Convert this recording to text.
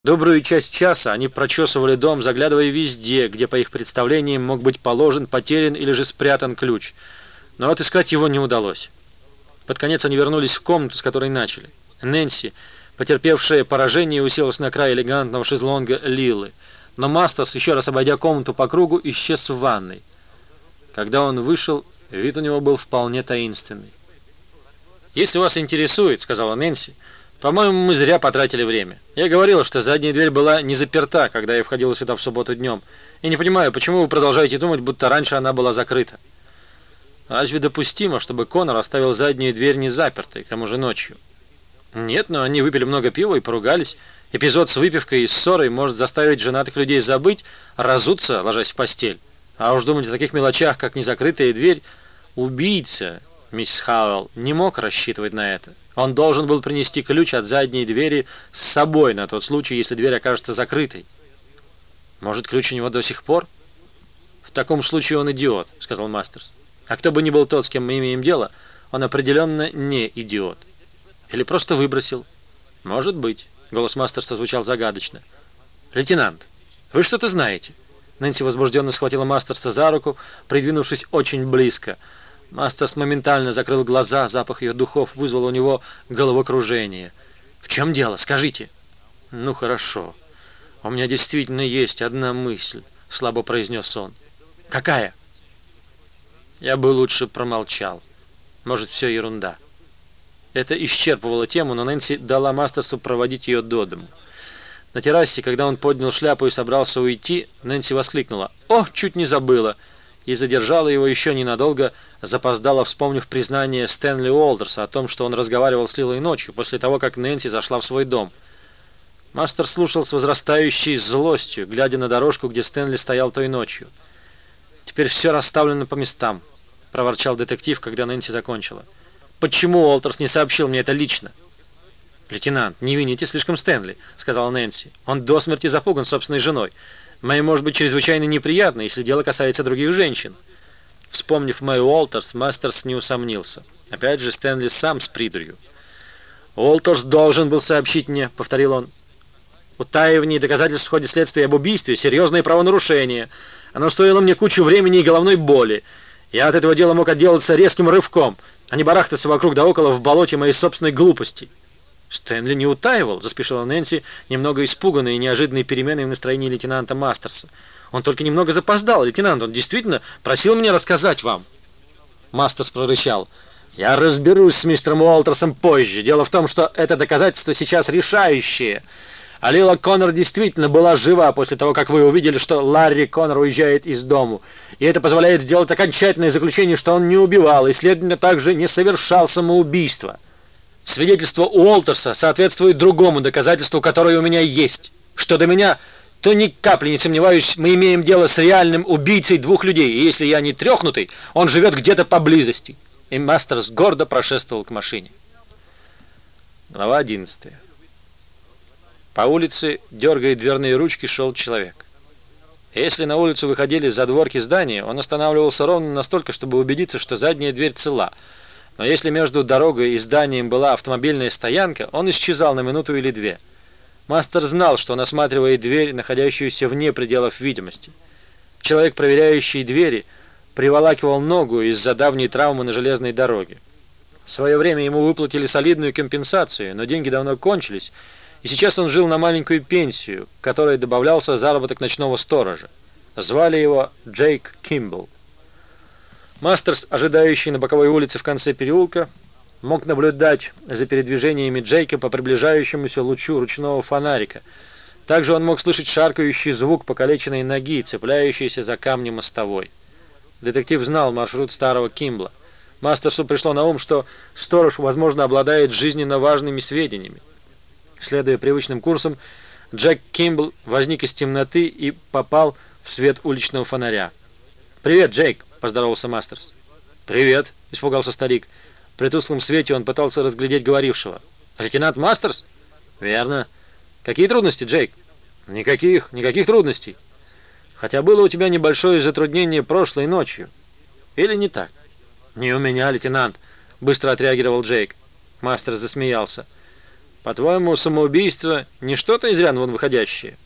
Добрую часть часа они прочесывали дом, заглядывая везде, где, по их представлениям, мог быть положен, потерян или же спрятан ключ. Но отыскать его не удалось. Под конец они вернулись в комнату, с которой начали. Нэнси, потерпевшая поражение, уселась на край элегантного шезлонга Лилы. Но Мастерс, еще раз обойдя комнату по кругу, исчез в ванной. Когда он вышел, вид у него был вполне таинственный. «Если вас интересует, — сказала Нэнси, — по-моему, мы зря потратили время. Я говорила, что задняя дверь была не заперта, когда я входила сюда в субботу днем. И не понимаю, почему вы продолжаете думать, будто раньше она была закрыта. Разве допустимо, чтобы Коннор оставил заднюю дверь не запертой, к тому же ночью? Нет, но они выпили много пива и поругались. Эпизод с выпивкой и ссорой может заставить женатых людей забыть, разуться, ложась в постель. А уж думать о таких мелочах, как незакрытая дверь, убийца, миссис Хауэлл, не мог рассчитывать на это. Он должен был принести ключ от задней двери с собой на тот случай, если дверь окажется закрытой. Может, ключ у него до сих пор? В таком случае он идиот, сказал Мастерс. А кто бы ни был тот, с кем мы имеем дело, он определенно не идиот. Или просто выбросил. Может быть. Голос Мастерса звучал загадочно. Лейтенант, вы что-то знаете? Нэнси возбужденно схватила Мастерса за руку, придвинувшись очень близко. Мастерс моментально закрыл глаза, запах ее духов вызвал у него головокружение. «В чем дело? Скажите». «Ну хорошо. У меня действительно есть одна мысль», — слабо произнес он. «Какая?» «Я бы лучше промолчал. Может, все ерунда». Это исчерпывало тему, но Нэнси дала Мастерсу проводить ее до дому. На террасе, когда он поднял шляпу и собрался уйти, Нэнси воскликнула: «О, чуть не забыла!» и задержала его еще ненадолго, запоздала, вспомнив признание Стэнли Уолтерса о том, что он разговаривал с Лилой ночью, после того, как Нэнси зашла в свой дом. Мастер слушал с возрастающей злостью, глядя на дорожку, где Стэнли стоял той ночью. «Теперь все расставлено по местам», — проворчал детектив, когда Нэнси закончила. «Почему Уолтерс не сообщил мне это лично?» «Лейтенант, не вините слишком Стэнли», — сказала Нэнси. «Он до смерти запуган собственной женой. Мэй может быть чрезвычайно неприятно, если дело касается других женщин». Вспомнив Мэй Уолтерс, Мастерс не усомнился. Опять же, Стэнли сам с придурью. «Уолтерс должен был сообщить мне», — повторил он. «Утаивание доказательств в ходе следствия об убийстве — серьезное правонарушение. Оно стоило мне кучу времени и головной боли. Я от этого дела мог отделаться резким рывком, а не барахтаться вокруг да около в болоте моей собственной глупости». «Стэнли не утаивал», — заспешила Нэнси, немного испуганная неожиданной переменой в настроении лейтенанта Мастерса. «Он только немного запоздал, лейтенант. Он действительно просил меня рассказать вам». Мастерс прорычал: «Я разберусь с мистером Уолтерсом позже. Дело в том, что это доказательство сейчас решающее. А Лила Коннор действительно была жива после того, как вы увидели, что Ларри Коннор уезжает из дому. И это позволяет сделать окончательное заключение, что он не убивал и, следовательно, также не совершал самоубийство. Свидетельство Уолтерса соответствует другому доказательству, которое у меня есть. Что до меня, то ни капли не сомневаюсь, мы имеем дело с реальным убийцей двух людей, и если я не трехнутый, он живет где-то поблизости». И Мастерс гордо прошествовал к машине. Глава 11. По улице, дергая дверные ручки, шел человек. Если на улицу выходили задворки здания, он останавливался ровно настолько, чтобы убедиться, что задняя дверь цела. Но если между дорогой и зданием была автомобильная стоянка, он исчезал на минуту или две. Мастер знал, что он осматривает дверь, находящуюся вне пределов видимости. Человек, проверяющий двери, приволакивал ногу из-за давней травмы на железной дороге. В свое время ему выплатили солидную компенсацию, но деньги давно кончились, и сейчас он жил на маленькую пенсию, к которой добавлялся заработок ночного сторожа. Звали его Джейк Кимбл. Мастерс, ожидающий на боковой улице в конце переулка, мог наблюдать за передвижениями Джейка по приближающемуся лучу ручного фонарика. Также он мог слышать шаркающий звук покалеченной ноги, цепляющейся за камни мостовой. Детектив знал маршрут старого Кимбла. Мастерсу пришло на ум, что сторож, возможно, обладает жизненно важными сведениями. Следуя привычным курсам, Джек Кимбл возник из темноты и попал в свет уличного фонаря. «Привет, Джейк!» — поздоровался Мастерс. «Привет!» — испугался старик. При тусклом свете он пытался разглядеть говорившего. «Лейтенант Мастерс?» «Верно. Какие трудности, Джейк?» «Никаких трудностей. Хотя было у тебя небольшое затруднение прошлой ночью. Или не так?» «Не у меня, лейтенант», — быстро отреагировал Джейк. Мастерс засмеялся. По-твоему, самоубийство не что-то из ряда вон выходящее?